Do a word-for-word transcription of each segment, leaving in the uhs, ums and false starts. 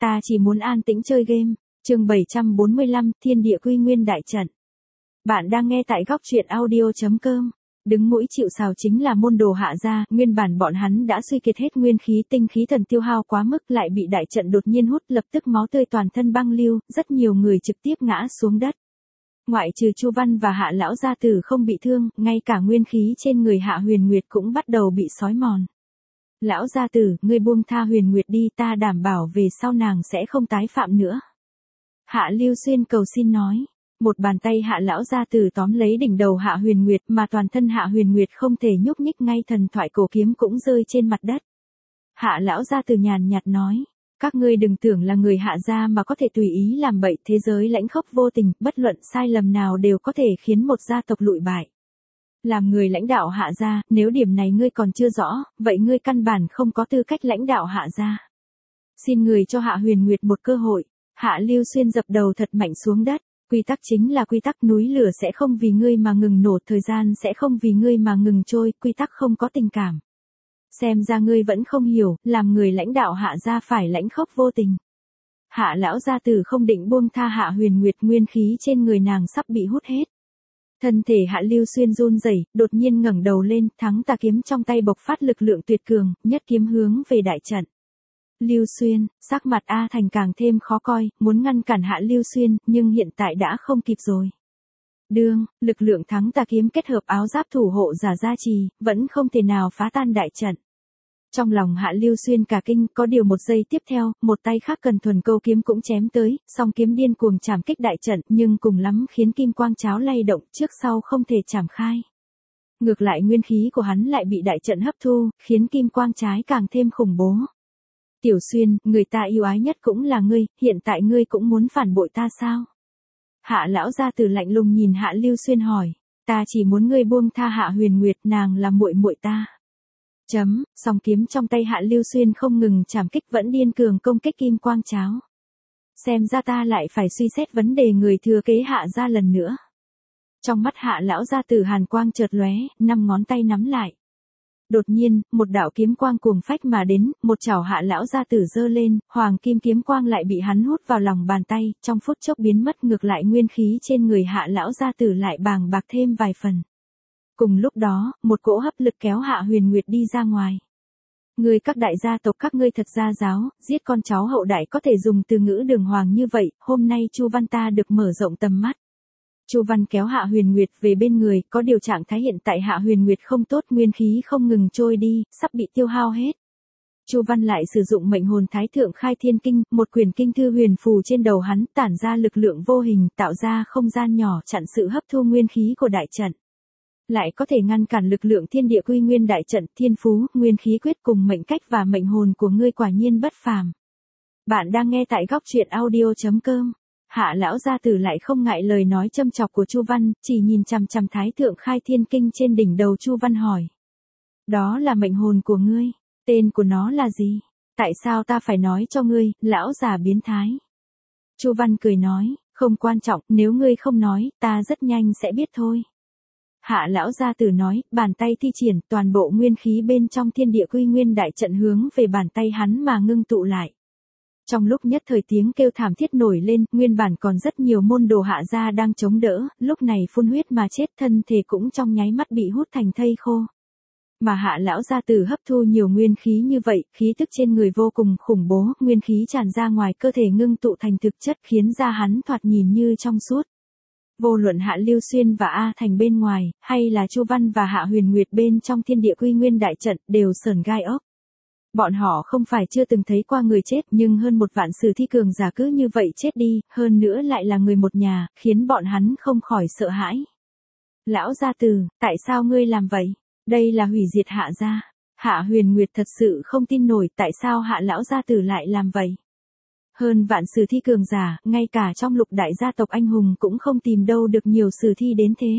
ta chỉ muốn an tĩnh chơi game. Chương bảy trăm bốn mươi lăm, Thiên địa quy nguyên đại trận. Bạn đang nghe tại góc truyện audio chấm com. Đứng mũi chịu sào chính là môn đồ Hạ gia, nguyên bản bọn hắn đã suy kiệt hết nguyên khí, tinh khí thần tiêu hao quá mức, lại bị đại trận đột nhiên hút, lập tức máu tươi toàn thân băng lưu, rất nhiều người trực tiếp ngã xuống đất. Ngoại trừ Chu Văn và Hạ lão gia tử không bị thương, ngay cả nguyên khí trên người Hạ Huyền Nguyệt cũng bắt đầu bị xói mòn. Lão gia tử, ngươi buông tha Huyền Nguyệt đi, ta đảm bảo về sau nàng sẽ không tái phạm nữa. Hạ Lưu Xuyên cầu xin nói. Một bàn tay Hạ lão gia tử tóm lấy đỉnh đầu Hạ Huyền Nguyệt, mà toàn thân Hạ Huyền Nguyệt không thể nhúc nhích, ngay thần thoại cổ kiếm cũng rơi trên mặt đất. Hạ lão gia tử nhàn nhạt nói, các ngươi đừng tưởng là người Hạ gia mà có thể tùy ý làm bậy, thế giới lãnh khốc vô tình, bất luận sai lầm nào đều có thể khiến một gia tộc lụi bại. Làm người lãnh đạo Hạ gia, nếu điểm này ngươi còn chưa rõ, vậy ngươi căn bản không có tư cách lãnh đạo Hạ gia. Xin người cho Hạ Huyền Nguyệt một cơ hội. Hạ Lưu Xuyên dập đầu thật mạnh xuống đất. Quy tắc chính là quy tắc, núi lửa sẽ không vì ngươi mà ngừng nổ, thời gian sẽ không vì ngươi mà ngừng trôi, quy tắc không có tình cảm. Xem ra ngươi vẫn không hiểu, làm người lãnh đạo Hạ gia phải lãnh khốc vô tình. Hạ lão gia tử không định buông tha Hạ Huyền Nguyệt, nguyên khí trên người nàng sắp bị hút hết. Thân thể Hạ Lưu Xuyên run rẩy, đột nhiên ngẩng đầu lên, thắng tà kiếm trong tay bộc phát lực lượng tuyệt cường, nhất kiếm hướng về đại trận. Lưu Xuyên, sắc mặt A Thành càng thêm khó coi, muốn ngăn cản Hạ Lưu Xuyên, nhưng hiện tại đã không kịp rồi. Đương, lực lượng thắng tà kiếm kết hợp áo giáp thủ hộ giả gia trì, vẫn không thể nào phá tan đại trận. Trong lòng Hạ Lưu Xuyên cả kinh, có điều một giây tiếp theo, một tay khác cần thuần câu kiếm cũng chém tới, song kiếm điên cuồng chảm kích đại trận, nhưng cùng lắm khiến kim quang cháo lay động, trước sau không thể chảm khai. Ngược lại nguyên khí của hắn lại bị đại trận hấp thu, khiến kim quang trái càng thêm khủng bố. Tiểu Xuyên, người ta yêu ái nhất cũng là ngươi, hiện tại ngươi cũng muốn phản bội ta sao? Hạ lão gia tử lạnh lùng nhìn Hạ Lưu Xuyên hỏi, ta chỉ muốn ngươi buông tha Hạ Huyền Nguyệt, nàng là muội muội ta. Chấm, song kiếm trong tay Hạ Lưu Xuyên không ngừng chảm kích, vẫn điên cường công kích kim quang cháo. Xem ra ta lại phải suy xét vấn đề người thừa kế Hạ gia lần nữa. Trong mắt Hạ lão gia tử hàn quang chợt lóe, năm ngón tay nắm lại. Đột nhiên, một đạo kiếm quang cuồng phách mà đến, một chảo Hạ lão gia tử giơ lên, hoàng kim kiếm quang lại bị hắn hút vào lòng bàn tay, trong phút chốc biến mất, ngược lại nguyên khí trên người Hạ lão gia tử lại bàng bạc thêm vài phần. Cùng lúc đó, một cỗ hấp lực kéo Hạ Huyền Nguyệt đi ra ngoài. Người các đại gia tộc các ngươi thật gia giáo, giết con cháu hậu đại có thể dùng từ ngữ đường hoàng như vậy, hôm nay Chu Văn ta được mở rộng tầm mắt. Chu Văn kéo Hạ Huyền Nguyệt về bên người, có điều trạng thái hiện tại Hạ Huyền Nguyệt không tốt, nguyên khí không ngừng trôi đi, sắp bị tiêu hao hết. Chu Văn lại sử dụng mệnh hồn Thái Thượng Khai Thiên Kinh, một quyển kinh thư huyền phù trên đầu hắn, tản ra lực lượng vô hình, tạo ra không gian nhỏ chặn sự hấp thu nguyên khí của đại trận. Lại có thể ngăn cản lực lượng thiên địa quy nguyên đại trận, thiên phú, nguyên khí quyết cùng mệnh cách và mệnh hồn của ngươi quả nhiên bất phàm. Bạn đang nghe tại góc truyện audio chấm com. Hạ lão gia tử lại không ngại lời nói châm chọc của Chu Văn, chỉ nhìn chằm chằm Thái Thượng Khai Thiên Kinh trên đỉnh đầu Chu Văn hỏi. Đó là mệnh hồn của ngươi, tên của nó là gì? Tại sao ta phải nói cho ngươi, lão già biến thái? Chu Văn cười nói, không quan trọng, nếu ngươi không nói, ta rất nhanh sẽ biết thôi. Hạ lão gia tử nói, bàn tay thi triển, toàn bộ nguyên khí bên trong thiên địa quy nguyên đại trận hướng về bàn tay hắn mà ngưng tụ lại. Trong lúc nhất thời tiếng kêu thảm thiết nổi lên, nguyên bản còn rất nhiều môn đồ Hạ gia đang chống đỡ, lúc này phun huyết mà chết, thân thể cũng trong nháy mắt bị hút thành thây khô. Mà Hạ lão gia tử hấp thu nhiều nguyên khí như vậy, khí tức trên người vô cùng khủng bố, nguyên khí tràn ra ngoài cơ thể ngưng tụ thành thực chất, khiến da hắn thoạt nhìn như trong suốt. Vô luận Hạ Lưu Xuyên và A Thành bên ngoài, hay là Chu Văn và Hạ Huyền Nguyệt bên trong thiên địa quy nguyên đại trận, đều sởn gai ốc. Bọn họ không phải chưa từng thấy qua người chết, nhưng hơn một vạn sử thi cường giả cứ như vậy chết đi, hơn nữa lại là người một nhà, khiến bọn hắn không khỏi sợ hãi. Lão gia tử, tại sao ngươi làm vậy? Đây là hủy diệt Hạ gia. Hạ Huyền Nguyệt thật sự không tin nổi, tại sao Hạ lão gia tử lại làm vậy? Hơn vạn sử thi cường giả, ngay cả trong lục đại gia tộc anh hùng cũng không tìm đâu được nhiều sử thi đến thế.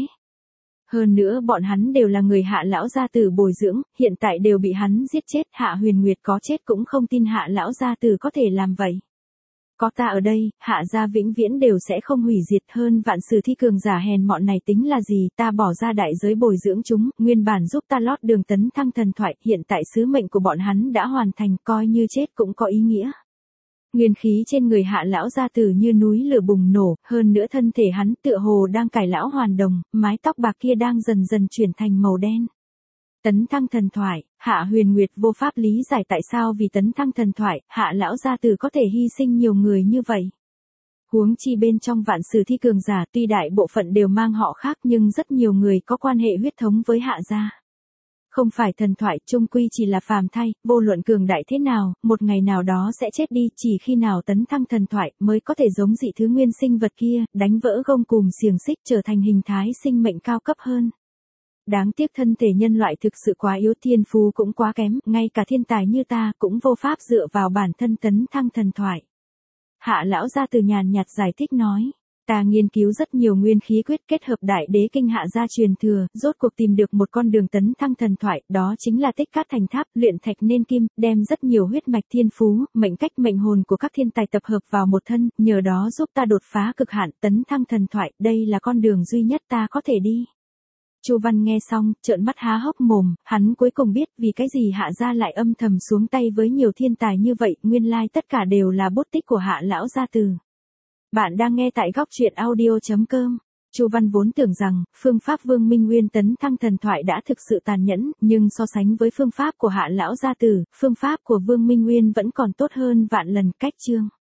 Hơn nữa bọn hắn đều là người Hạ lão gia tử bồi dưỡng, hiện tại đều bị hắn giết chết, Hạ Huyền Nguyệt có chết cũng không tin Hạ lão gia tử có thể làm vậy. Có ta ở đây, Hạ gia vĩnh viễn đều sẽ không hủy diệt, hơn vạn sử thi cường giả hèn mọn này tính là gì, ta bỏ ra đại giới bồi dưỡng chúng, nguyên bản giúp ta lót đường tấn thăng thần thoại, hiện tại sứ mệnh của bọn hắn đã hoàn thành, coi như chết cũng có ý nghĩa. Nguyên khí trên người Hạ lão gia tử như núi lửa bùng nổ, hơn nữa thân thể hắn tựa hồ đang cải lão hoàn đồng, mái tóc bạc kia đang dần dần chuyển thành màu đen. Tấn thăng thần thoại, Hạ Huyền Nguyệt vô pháp lý giải tại sao vì tấn thăng thần thoại, Hạ lão gia tử có thể hy sinh nhiều người như vậy. Huống chi bên trong vạn sử thi cường giả tuy đại bộ phận đều mang họ khác nhưng rất nhiều người có quan hệ huyết thống với Hạ gia. Không phải thần thoại, chung quy chỉ là phàm thay, vô luận cường đại thế nào, một ngày nào đó sẽ chết đi, chỉ khi nào tấn thăng thần thoại mới có thể giống dị thứ nguyên sinh vật kia, đánh vỡ gông cùm xiềng xích trở thành hình thái sinh mệnh cao cấp hơn. Đáng tiếc thân thể nhân loại thực sự quá yếu, thiên phú cũng quá kém, ngay cả thiên tài như ta cũng vô pháp dựa vào bản thân tấn thăng thần thoại. Hạ lão gia từ nhàn nhạt giải thích nói. Ta nghiên cứu rất nhiều nguyên khí quyết kết hợp đại đế kinh Hạ gia truyền thừa, rốt cuộc tìm được một con đường tấn thăng thần thoại, đó chính là tích cát thành tháp, luyện thạch nên kim, đem rất nhiều huyết mạch thiên phú, mệnh cách mệnh hồn của các thiên tài tập hợp vào một thân, nhờ đó giúp ta đột phá cực hạn, tấn thăng thần thoại, đây là con đường duy nhất ta có thể đi. Chu Văn nghe xong, trợn mắt há hốc mồm, hắn cuối cùng biết vì cái gì Hạ gia lại âm thầm xuống tay với nhiều thiên tài như vậy, nguyên lai tất cả đều là bút tích của Hạ lão gia tử. Bạn đang nghe tại góc truyện audio chấm com. Chu Văn vốn tưởng rằng, phương pháp Vương Minh Nguyên tấn thăng thần thoại đã thực sự tàn nhẫn, nhưng so sánh với phương pháp của Hạ lão gia tử, phương pháp của Vương Minh Nguyên vẫn còn tốt hơn vạn lần. Cách chương